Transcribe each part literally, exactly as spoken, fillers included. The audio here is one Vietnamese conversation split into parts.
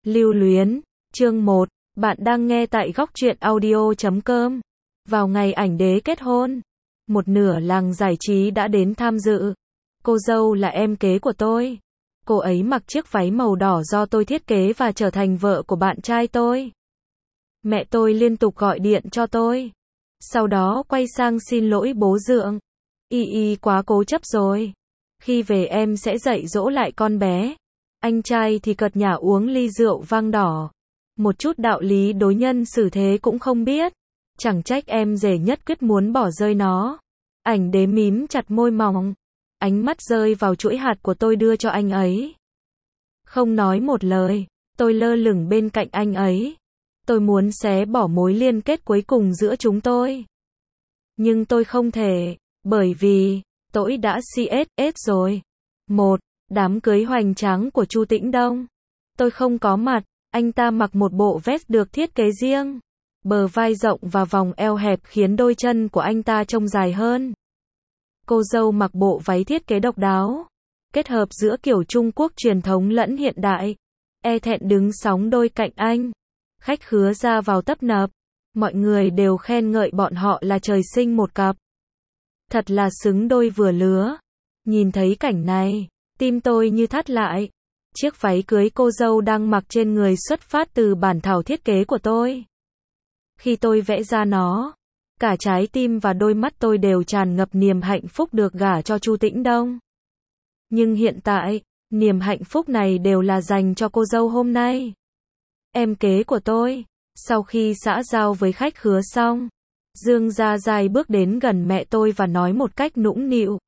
Lưu luyến, chương một, bạn đang nghe tại góc truyện audio chấm com. Vào ngày ảnh đế kết hôn, một nửa làng giải trí đã đến tham dự. Cô dâu là em kế của tôi. Cô ấy mặc chiếc váy màu đỏ do tôi thiết kế và trở thành vợ của bạn trai tôi. Mẹ tôi liên tục gọi điện cho tôi. Sau đó quay sang xin lỗi bố dượng. Y y quá cố chấp rồi. Khi về em sẽ dạy dỗ lại con bé. Anh trai thì cợt nhả uống ly rượu vang đỏ. Một chút đạo lý đối nhân xử thế cũng không biết. Chẳng trách em rể nhất quyết muốn bỏ rơi nó. Ảnh đế mím chặt môi mỏng. Ánh mắt rơi vào chuỗi hạt của tôi đưa cho anh ấy. Không nói một lời, tôi lơ lửng bên cạnh anh ấy. Tôi muốn xé bỏ mối liên kết cuối cùng giữa chúng tôi. Nhưng tôi không thể, bởi vì, tôi đã xê ét ét rồi. Một, đám cưới hoành tráng của Chu Tĩnh Đông. Tôi không có mặt, anh ta mặc một bộ vest được thiết kế riêng. Bờ vai rộng và vòng eo hẹp khiến đôi chân của anh ta trông dài hơn. Cô dâu mặc bộ váy thiết kế độc đáo, kết hợp giữa kiểu Trung Quốc truyền thống lẫn hiện đại. E thẹn đứng sóng đôi cạnh anh. Khách khứa ra vào tấp nập. Mọi người đều khen ngợi bọn họ là trời sinh một cặp. Thật là xứng đôi vừa lứa. Nhìn thấy cảnh này, tim tôi như thắt lại. Chiếc váy cưới cô dâu đang mặc trên người xuất phát từ bản thảo thiết kế của tôi. Khi tôi vẽ ra nó, cả trái tim và đôi mắt tôi đều tràn ngập niềm hạnh phúc được gả cho Chu Tĩnh Đông. Nhưng hiện tại, niềm hạnh phúc này đều là dành cho cô dâu hôm nay. Em kế của tôi, sau khi xã giao với khách khứa xong, Dương Gia Giai bước đến gần mẹ tôi và nói một cách nũng nịu.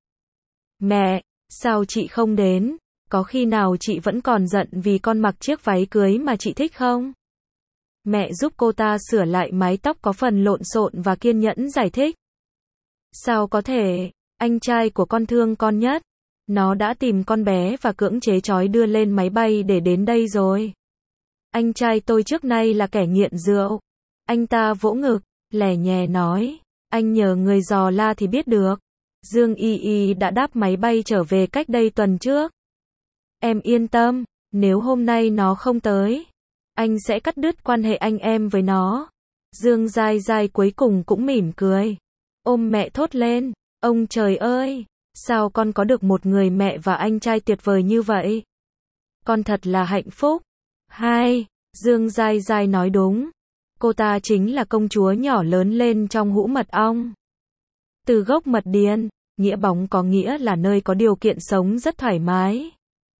Mẹ, sao chị không đến? Có khi nào chị vẫn còn giận vì con mặc chiếc váy cưới mà chị thích không? Mẹ giúp cô ta sửa lại mái tóc có phần lộn xộn và kiên nhẫn giải thích. Sao có thể, anh trai của con thương con nhất. Nó đã tìm con bé và cưỡng chế trói đưa lên máy bay để đến đây rồi. Anh trai tôi trước nay là kẻ nghiện rượu. Anh ta vỗ ngực, lè nhè nói. Anh nhờ người dò la thì biết được. Dương Y Y đã đáp máy bay trở về cách đây tuần trước. Em yên tâm, nếu hôm nay nó không tới, anh sẽ cắt đứt quan hệ anh em với nó. Dương Giai Giai cuối cùng cũng mỉm cười. Ôm mẹ thốt lên. Ông trời ơi, sao con có được một người mẹ và anh trai tuyệt vời như vậy? Con thật là hạnh phúc. Hai, Dương Giai Giai nói đúng. Cô ta chính là công chúa nhỏ lớn lên trong hũ mật ong. Từ gốc mật điền, nghĩa bóng có nghĩa là nơi có điều kiện sống rất thoải mái.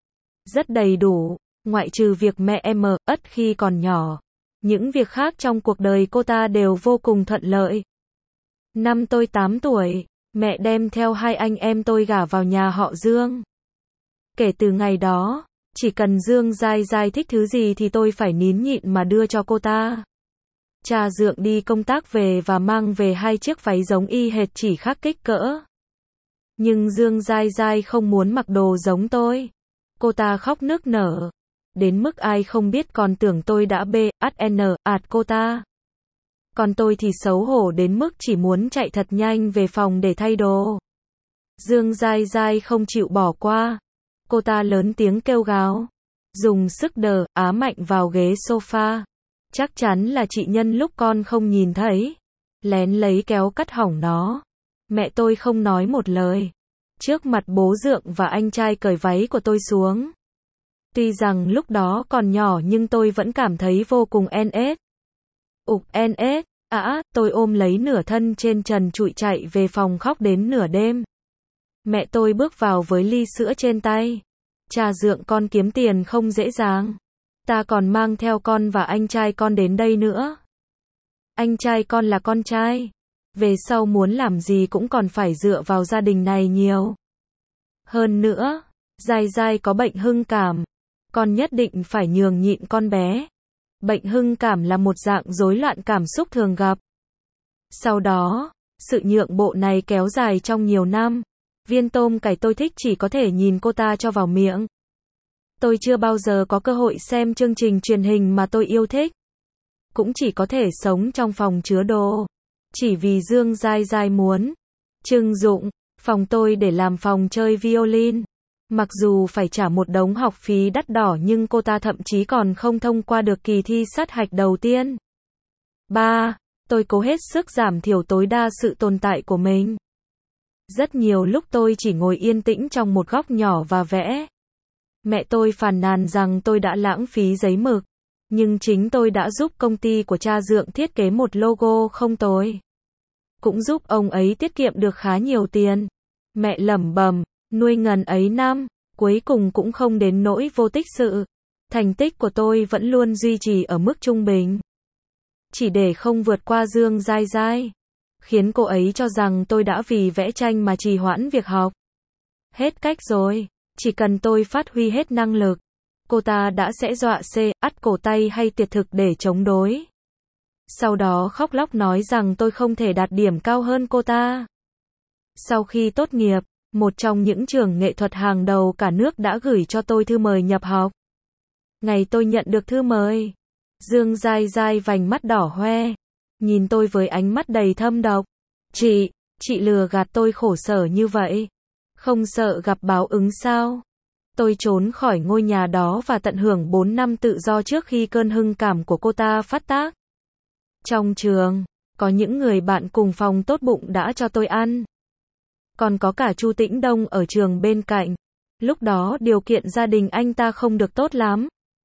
Rất đầy đủ, ngoại trừ việc mẹ em ất khi còn nhỏ. Những việc khác trong cuộc đời cô ta đều vô cùng thuận lợi. Năm tôi tám tuổi, mẹ đem theo hai anh em tôi gả vào nhà họ Dương. Kể từ ngày đó, chỉ cần Dương Giai Giai thích thứ gì thì tôi phải nín nhịn mà đưa cho cô ta. Cha dượng đi công tác về và mang về hai chiếc váy giống y hệt chỉ khác kích cỡ. Nhưng Dương Giai Giai không muốn mặc đồ giống tôi. Cô ta khóc nức nở. Đến mức ai không biết còn tưởng tôi đã bê, át n, ạt cô ta. Còn tôi thì xấu hổ đến mức chỉ muốn chạy thật nhanh về phòng để thay đồ. Dương Giai Giai không chịu bỏ qua. Cô ta lớn tiếng kêu gào. Dùng sức đờ, á mạnh vào ghế sofa. Chắc chắn là chị nhân lúc con không nhìn thấy. Lén lấy kéo cắt hỏng nó. Mẹ tôi không nói một lời. Trước mặt bố dượng và anh trai cởi váy của tôi xuống. Tuy rằng lúc đó còn nhỏ nhưng tôi vẫn cảm thấy vô cùng en ết. Ục en ết, ả, tôi ôm lấy nửa thân trên trần trụi chạy về phòng khóc đến nửa đêm. Mẹ tôi bước vào với ly sữa trên tay. Cha dượng con kiếm tiền không dễ dàng. Ta còn mang theo con và anh trai con đến đây nữa. Anh trai con là con trai. Về sau muốn làm gì cũng còn phải dựa vào gia đình này nhiều. Hơn nữa, Giai Giai có bệnh hưng cảm. Con nhất định phải nhường nhịn con bé. Bệnh hưng cảm là một dạng rối loạn cảm xúc thường gặp. Sau đó, sự nhượng bộ này kéo dài trong nhiều năm. Viên tôm cải tôi thích chỉ có thể nhìn cô ta cho vào miệng. Tôi chưa bao giờ có cơ hội xem chương trình truyền hình mà tôi yêu thích. Cũng chỉ có thể sống trong phòng chứa đồ. Chỉ vì Dương Giai Giai muốn. Trưng dụng, phòng tôi để làm phòng chơi violin. Mặc dù phải trả một đống học phí đắt đỏ nhưng cô ta thậm chí còn không thông qua được kỳ thi sát hạch đầu tiên. ba. Tôi cố hết sức giảm thiểu tối đa sự tồn tại của mình. Rất nhiều lúc tôi chỉ ngồi yên tĩnh trong một góc nhỏ và vẽ. Mẹ tôi phàn nàn rằng tôi đã lãng phí giấy mực. Nhưng chính tôi đã giúp công ty của cha Dượng thiết kế một logo không tồi. Cũng giúp ông ấy tiết kiệm được khá nhiều tiền. Mẹ lẩm bẩm, nuôi ngần ấy năm, cuối cùng cũng không đến nỗi vô tích sự. Thành tích của tôi vẫn luôn duy trì ở mức trung bình. Chỉ để không vượt qua Dương Giai Giai. Khiến cô ấy cho rằng tôi đã vì vẽ tranh mà trì hoãn việc học. Hết cách rồi, chỉ cần tôi phát huy hết năng lực. Cô ta đã sẽ dọa C, ắt cổ tay hay tiệt thực để chống đối. Sau đó khóc lóc nói rằng tôi không thể đạt điểm cao hơn cô ta. Sau khi tốt nghiệp, một trong những trường nghệ thuật hàng đầu cả nước đã gửi cho tôi thư mời nhập học. Ngày tôi nhận được thư mời, Dương Giai Giai vành mắt đỏ hoe, nhìn tôi với ánh mắt đầy thâm độc. Chị, chị lừa gạt tôi khổ sở như vậy. Không sợ gặp báo ứng sao? Tôi trốn khỏi ngôi nhà đó và tận hưởng bốn năm tự do trước khi cơn hưng cảm của cô ta phát tác. Trong trường, có những người bạn cùng phòng tốt bụng đã cho tôi ăn. Còn có cả Chu Tĩnh Đông ở trường bên cạnh. Lúc đó điều kiện gia đình anh ta không được tốt lắm.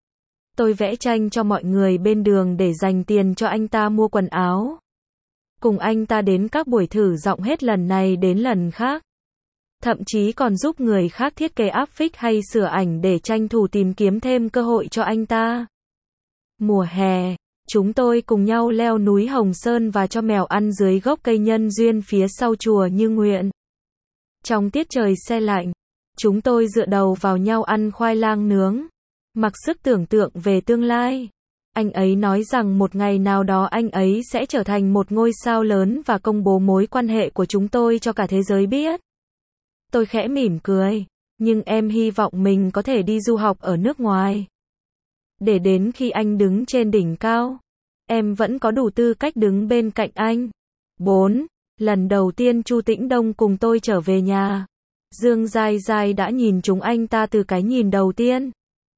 Tôi vẽ tranh cho mọi người bên đường để dành tiền cho anh ta mua quần áo. Cùng anh ta đến các buổi thử giọng hết lần này đến lần khác. Thậm chí còn giúp người khác thiết kế áp phích hay sửa ảnh để tranh thủ tìm kiếm thêm cơ hội cho anh ta. Mùa hè, chúng tôi cùng nhau leo núi Hồng Sơn và cho mèo ăn dưới gốc cây nhân duyên phía sau chùa Như Nguyện. Trong tiết trời se lạnh, chúng tôi dựa đầu vào nhau ăn khoai lang nướng, mặc sức tưởng tượng về tương lai. Anh ấy nói rằng một ngày nào đó anh ấy sẽ trở thành một ngôi sao lớn và công bố mối quan hệ của chúng tôi cho cả thế giới biết. Tôi khẽ mỉm cười, nhưng em hy vọng mình có thể đi du học ở nước ngoài. Để đến khi anh đứng trên đỉnh cao, em vẫn có đủ tư cách đứng bên cạnh anh. bốn. Lần đầu tiên Chu Tĩnh Đông cùng tôi trở về nhà, Dương Giai Giai đã nhìn chúng anh ta từ cái nhìn đầu tiên.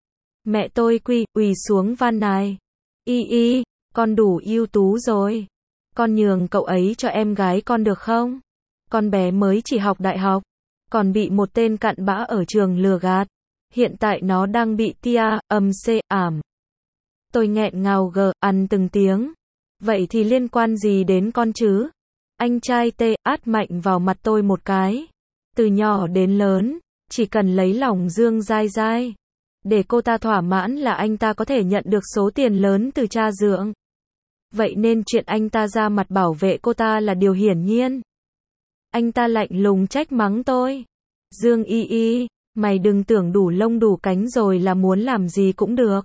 Mẹ tôi quỳ, quỳ xuống van nài. Y y, con đủ ưu tú rồi. Con nhường cậu ấy cho em gái con được không? Con bé mới chỉ học đại học, còn bị một tên cặn bã ở trường lừa gạt. Hiện tại nó đang bị tia, âm C, ảm. Tôi nghẹn ngào gờ, ăn từng tiếng. Vậy thì liên quan gì đến con chứ? Anh trai tê, át mạnh vào mặt tôi một cái. Từ nhỏ đến lớn, chỉ cần lấy lòng Dương Giai Giai, để cô ta thỏa mãn là anh ta có thể nhận được số tiền lớn từ cha Dượng. Vậy nên chuyện anh ta ra mặt bảo vệ cô ta là điều hiển nhiên. Anh ta lạnh lùng trách mắng tôi. Dương y y, mày đừng tưởng đủ lông đủ cánh rồi là muốn làm gì cũng được.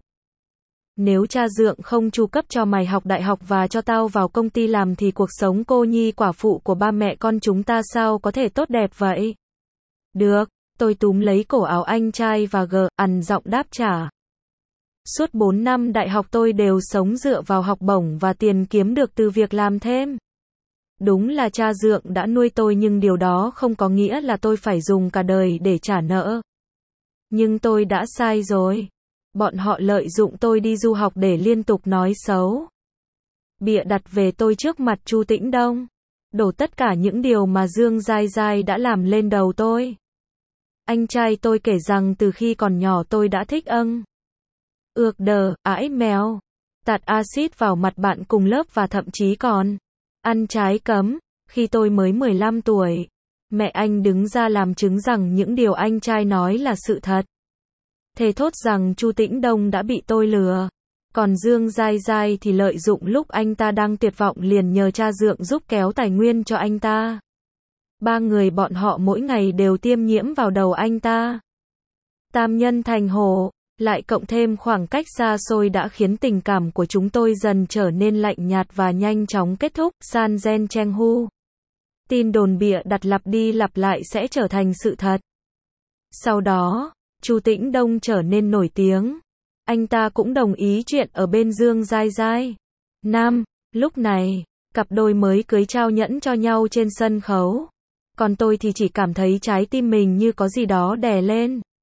Nếu cha Dượng không chu cấp cho mày học đại học và cho tao vào công ty làm thì cuộc sống cô nhi quả phụ của ba mẹ con chúng ta sao có thể tốt đẹp vậy? Được, tôi túm lấy cổ áo anh trai và gờ, ằn giọng đáp trả. Suốt bốn năm đại học tôi đều sống dựa vào học bổng và tiền kiếm được từ việc làm thêm. Đúng là cha Dượng đã nuôi tôi nhưng điều đó không có nghĩa là tôi phải dùng cả đời để trả nợ. Nhưng tôi đã sai rồi. Bọn họ lợi dụng tôi đi du học để liên tục nói xấu, bịa đặt về tôi trước mặt Chu Tĩnh Đông, đổ tất cả những điều mà Dương Giai Giai đã làm lên đầu tôi. Anh trai tôi kể rằng từ khi còn nhỏ tôi đã thích âng, ược đờ, ãi mèo, tạt axit vào mặt bạn cùng lớp và thậm chí còn ăn trái cấm. Khi tôi mới mười lăm tuổi, mẹ anh đứng ra làm chứng rằng những điều anh trai nói là sự thật. Thề thốt rằng Chu Tĩnh Đông đã bị tôi lừa. Còn Dương Giai Giai thì lợi dụng lúc anh ta đang tuyệt vọng liền nhờ cha Dượng giúp kéo tài nguyên cho anh ta. Ba người bọn họ mỗi ngày đều tiêm nhiễm vào đầu anh ta. Tam nhân thành hổ, lại cộng thêm khoảng cách xa xôi đã khiến tình cảm của chúng tôi dần trở nên lạnh nhạt và nhanh chóng kết thúc. San Gen Cheng Hu. Tin đồn bịa đặt lặp đi lặp lại sẽ trở thành sự thật. Sau đó, Chu Tĩnh Đông trở nên nổi tiếng. Anh ta cũng đồng ý chuyện ở bên Dương Giai Giai. Năm, lúc này, cặp đôi mới cưới trao nhẫn cho nhau trên sân khấu. Còn tôi thì chỉ cảm thấy trái tim mình như có gì đó đè lên.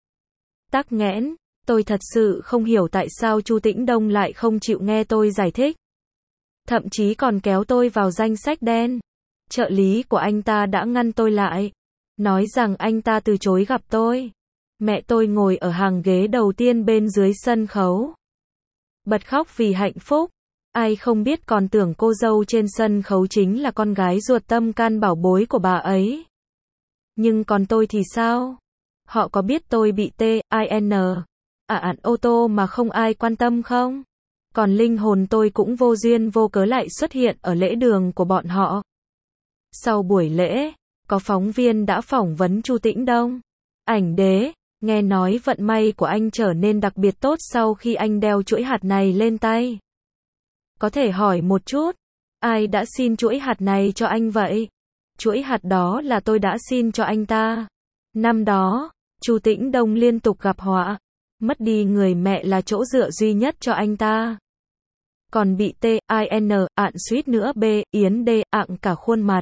Tắc nghẽn, tôi thật sự không hiểu tại sao Chu Tĩnh Đông lại không chịu nghe tôi giải thích. Thậm chí còn kéo tôi vào danh sách đen. Trợ lý của anh ta đã ngăn tôi lại, nói rằng anh ta từ chối gặp tôi. Mẹ tôi ngồi ở hàng ghế đầu tiên bên dưới sân khấu, bật khóc vì hạnh phúc. Ai không biết còn tưởng cô dâu trên sân khấu chính là con gái ruột tâm can bảo bối của bà ấy. Nhưng còn tôi thì sao? Họ có biết tôi bị T I N à ạn ô tô mà không ai quan tâm không? Còn linh hồn tôi cũng vô duyên vô cớ lại xuất hiện ở lễ đường của bọn họ. Sau buổi lễ, có phóng viên đã phỏng vấn Chu Tĩnh Đông. Ảnh đế, nghe nói vận may của anh trở nên đặc biệt tốt sau khi anh đeo chuỗi hạt này lên tay. Có thể hỏi một chút, ai đã xin chuỗi hạt này cho anh vậy? Chuỗi hạt đó là tôi đã xin cho anh ta. Năm đó, Chu Tĩnh Đông liên tục gặp họa, mất đi người mẹ là chỗ dựa duy nhất cho anh ta. Còn bị T I N ạn suýt nữa B Yến D ạng cả khuôn mặt.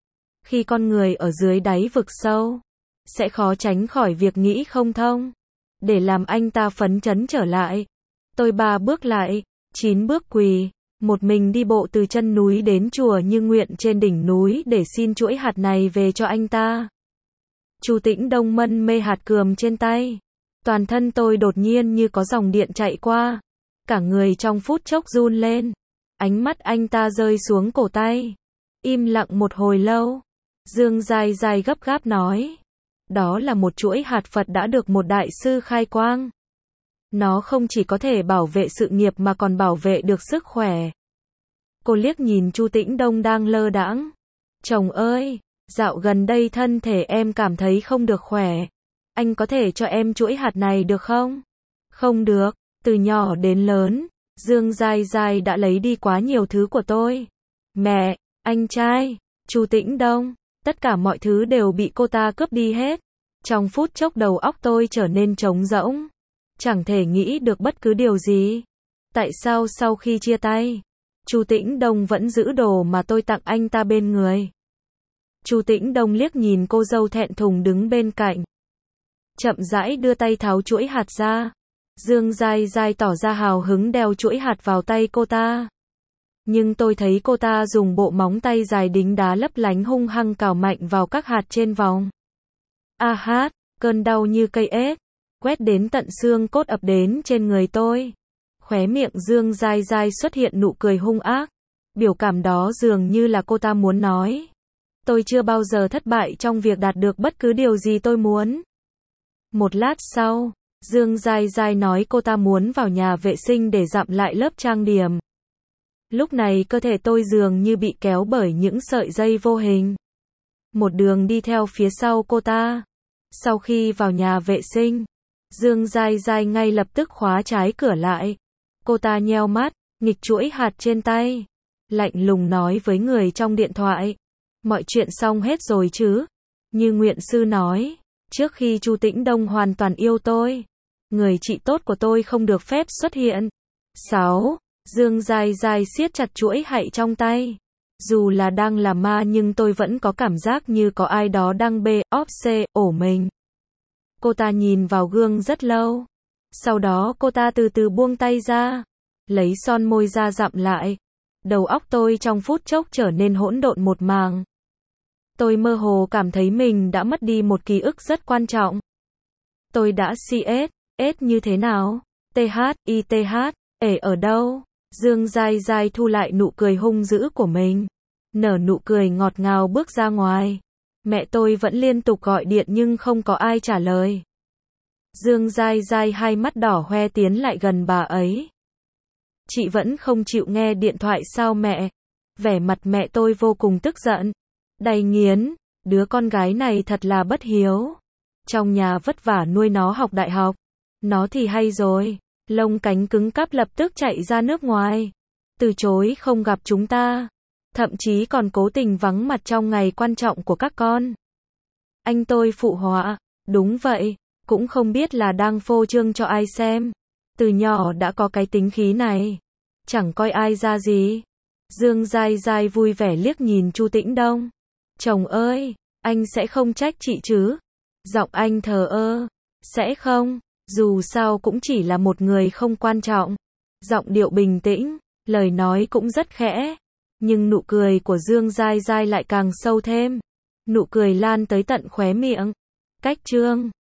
Khi con người ở dưới đáy vực sâu, sẽ khó tránh khỏi việc nghĩ không thông. Để làm anh ta phấn chấn trở lại, tôi ba bước lại, chín bước quỳ, một mình đi bộ từ chân núi đến chùa Như Nguyện trên đỉnh núi để xin chuỗi hạt này về cho anh ta. Chu Tĩnh Đông mân mê hạt cườm trên tay. Toàn thân tôi đột nhiên như có dòng điện chạy qua. Cả người trong phút chốc run lên. Ánh mắt anh ta rơi xuống cổ tay. Im lặng một hồi lâu. Dương Giai Giai gấp gáp nói. Đó là một chuỗi hạt Phật đã được một đại sư khai quang. Nó không chỉ có thể bảo vệ sự nghiệp mà còn bảo vệ được sức khỏe. Cô liếc nhìn Chu Tĩnh Đông đang lơ đãng. Chồng ơi, dạo gần đây thân thể em cảm thấy không được khỏe. Anh có thể cho em chuỗi hạt này được không? Không được, từ nhỏ đến lớn, Dương Giai Giai đã lấy đi quá nhiều thứ của tôi. Mẹ, anh trai, Chu Tĩnh Đông, tất cả mọi thứ đều bị cô ta cướp đi hết. Trong phút chốc đầu óc tôi trở nên trống rỗng. Chẳng thể nghĩ được bất cứ điều gì. Tại sao sau khi chia tay, Chu Tĩnh Đông vẫn giữ đồ mà tôi tặng anh ta bên người? Chu Tĩnh Đông liếc nhìn cô dâu thẹn thùng đứng bên cạnh. Chậm rãi đưa tay tháo chuỗi hạt ra. Dương Giai Giai tỏ ra hào hứng đeo chuỗi hạt vào tay cô ta. Nhưng tôi thấy cô ta dùng bộ móng tay dài đính đá lấp lánh hung hăng cào mạnh vào các hạt trên vòng. A hát, cơn đau như cây ếch, quét đến tận xương cốt ập đến trên người tôi. Khóe miệng Dương Giai Giai xuất hiện nụ cười hung ác. Biểu cảm đó dường như là cô ta muốn nói. Tôi chưa bao giờ thất bại trong việc đạt được bất cứ điều gì tôi muốn. Một lát sau, Dương Giai Giai nói cô ta muốn vào nhà vệ sinh để dặm lại lớp trang điểm. Lúc này cơ thể tôi dường như bị kéo bởi những sợi dây vô hình. Một đường đi theo phía sau cô ta. Sau khi vào nhà vệ sinh, Dương Giai Giai ngay lập tức khóa trái cửa lại. Cô ta nheo mắt, nghịch chuỗi hạt trên tay. Lạnh lùng nói với người trong điện thoại. Mọi chuyện xong hết rồi chứ? Như Nguyện Sư nói, trước khi Chu Tĩnh Đông hoàn toàn yêu tôi, người chị tốt của tôi không được phép xuất hiện. sáu. Dương Giai Giai siết chặt chuỗi hạy trong tay. Dù là đang là ma nhưng tôi vẫn có cảm giác như có ai đó đang bê, óp xê, ổ mình. Cô ta nhìn vào gương rất lâu. Sau đó cô ta từ từ buông tay ra, lấy son môi ra dặm lại. Đầu óc tôi trong phút chốc trở nên hỗn độn một màng. Tôi mơ hồ cảm thấy mình đã mất đi một ký ức rất quan trọng. Tôi đã xê ét, S như thế nào? tê hát, i tê hát, ể ở đâu? Dương Giai Giai thu lại nụ cười hung dữ của mình. Nở nụ cười ngọt ngào bước ra ngoài. Mẹ tôi vẫn liên tục gọi điện nhưng không có ai trả lời. Dương Giai Giai hai mắt đỏ hoe tiến lại gần bà ấy. Chị vẫn không chịu nghe điện thoại sao mẹ? Vẻ mặt mẹ tôi vô cùng tức giận. Đầy nghiến, đứa con gái này thật là bất hiếu. Trong nhà vất vả nuôi nó học đại học. Nó thì hay rồi. Lông cánh cứng cáp lập tức chạy ra nước ngoài. Từ chối không gặp chúng ta. Thậm chí còn cố tình vắng mặt trong ngày quan trọng của các con. Anh tôi phụ họa. Đúng vậy. Cũng không biết là đang phô trương cho ai xem. Từ nhỏ đã có cái tính khí này. Chẳng coi ai ra gì. Dương Giai Giai vui vẻ liếc nhìn Chu Tĩnh Đông. Chồng ơi, anh sẽ không trách chị chứ? Giọng anh thờ ơ. Sẽ không. Dù sao cũng chỉ là một người không quan trọng. Giọng điệu bình tĩnh, lời nói cũng rất khẽ. Nhưng nụ cười của Dương Giai Giai lại càng sâu thêm. Nụ cười lan tới tận khóe miệng. Cách Trương